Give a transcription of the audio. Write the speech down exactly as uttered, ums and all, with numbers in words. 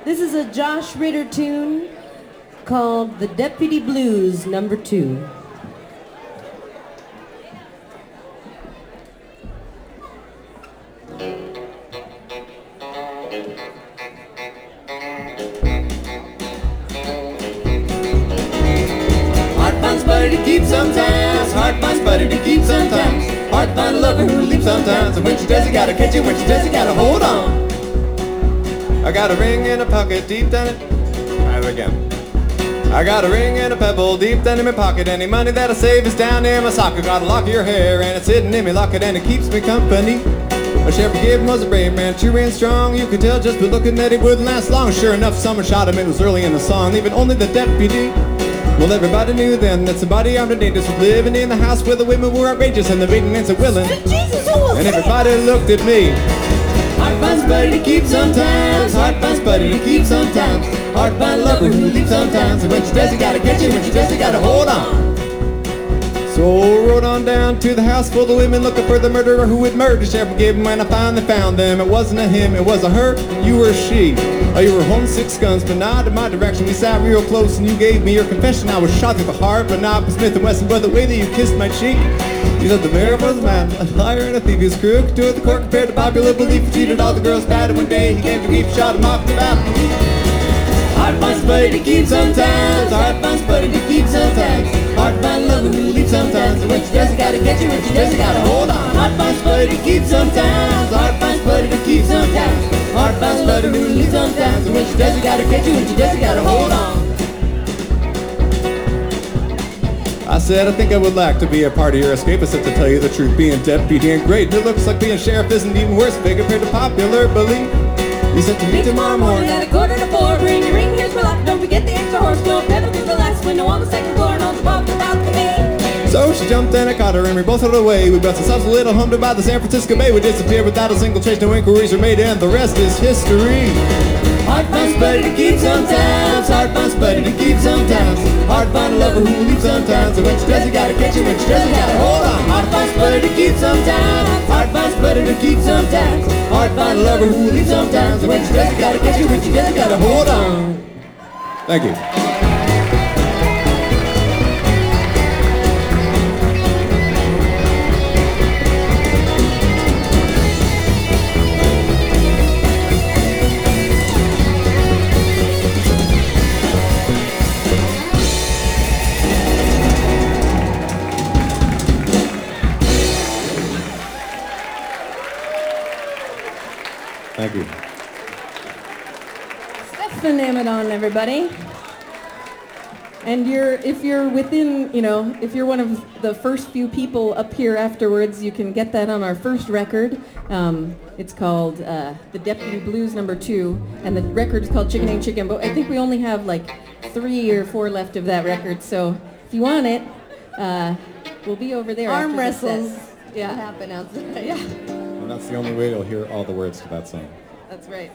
This is a Josh Ritter tune called The Deputy Blues, number two. Hard finds buddy to keep sometimes. Hard finds buddy to keep sometimes. Hard find a lover who leaves sometimes. And when she does, you gotta catch it. When she does, you gotta hold on. I got a ring in a pocket deep down it. Try it again. I got a ring and a pebble deep down in my pocket. Any money that I save is down in my socket. Got a lock of your hair and it's hidden in me locket and it keeps me company. A sheriff gave him was a brave man, true and strong. You could tell just by looking that he wouldn't last long. Sure enough, someone shot him. It was early in the song, leaving only the deputy. Well, everybody knew then that somebody armed and dangerous was living in the house where the women were outrageous and the maintenance of willing. And everybody looked at me. Hard finds buddy to keep sometimes. Hard finds buddy to keep sometimes. Hard find a lover who leaves sometimes. And when she does, you gotta catch it. When she does, you gotta hold on. So I rode on down to the house full of women looking for the murderer who had murdered. Sheriff gave him when I finally found them. It wasn't a him, it was a her, you or she. Oh, you were home six guns, but not in my direction. We sat real close and you gave me your confession. I was shot through the heart, but not with Smith and Wesson. But the way that you kissed my cheek, you said the mayor was a man, a liar and a thief. He was crook to the court compared to popular belief. He treated all the girls bad, and one day he came to grief, shot him off the balcony. Hard finds buddy to keep sometimes. Hard finds buddy to keep sometimes. Hard find lover who leaves sometimes. And when she does, you gotta catch it. When she does, you gotta hold on. Hard finds buddy to keep sometimes. Hard finds buddy to keep sometimes. Hard finds buddy who leaves sometimes. And when she does, you gotta catch it. When she does, you gotta hold on. I said, I think I would like to be a part of your escape. I said, to tell you the truth, being deputy ain't great. It looks like being sheriff isn't even worse if compared to popular belief. You said to me tomorrow morning at a quarter to four. Bring your ring, here's my lock. Don't forget the extra horse. Go pedal through the last window on the second floor and on the top of the balcony. So she jumped and I caught her and we both rode away. We built ourselves a little home by the San Francisco Bay. We disappeared without a single trace, no inquiries were made, and the rest is history. Hard finds buddy to keep sometimes. Hard finds buddy to keep sometimes. Hard find a lover who leaves sometimes. And when she does, you gotta catch it. When she does, you gotta hold on. Hard finds buddy to keep sometimes. Hard finds buddy to keep sometimes. Hard find a lover who leaves sometimes. And when she does, you gotta catch it. When she does, you gotta hold on. Thank you. Thank you. Stefan Amadon, everybody. And you're, if you're within, you know, if you're one of the first few people up here afterwards, you can get that on our first record. Um, it's called uh, The Deputy Blues number two, and the record is called Chicken Ain't Chicken, but I think we only have like three or four left of that record, so if you want it, uh, we'll be over there. Arm after the wrestles set. will Yeah. happen outside. Yeah. And that's the only way you'll hear all the words to that song. That's right.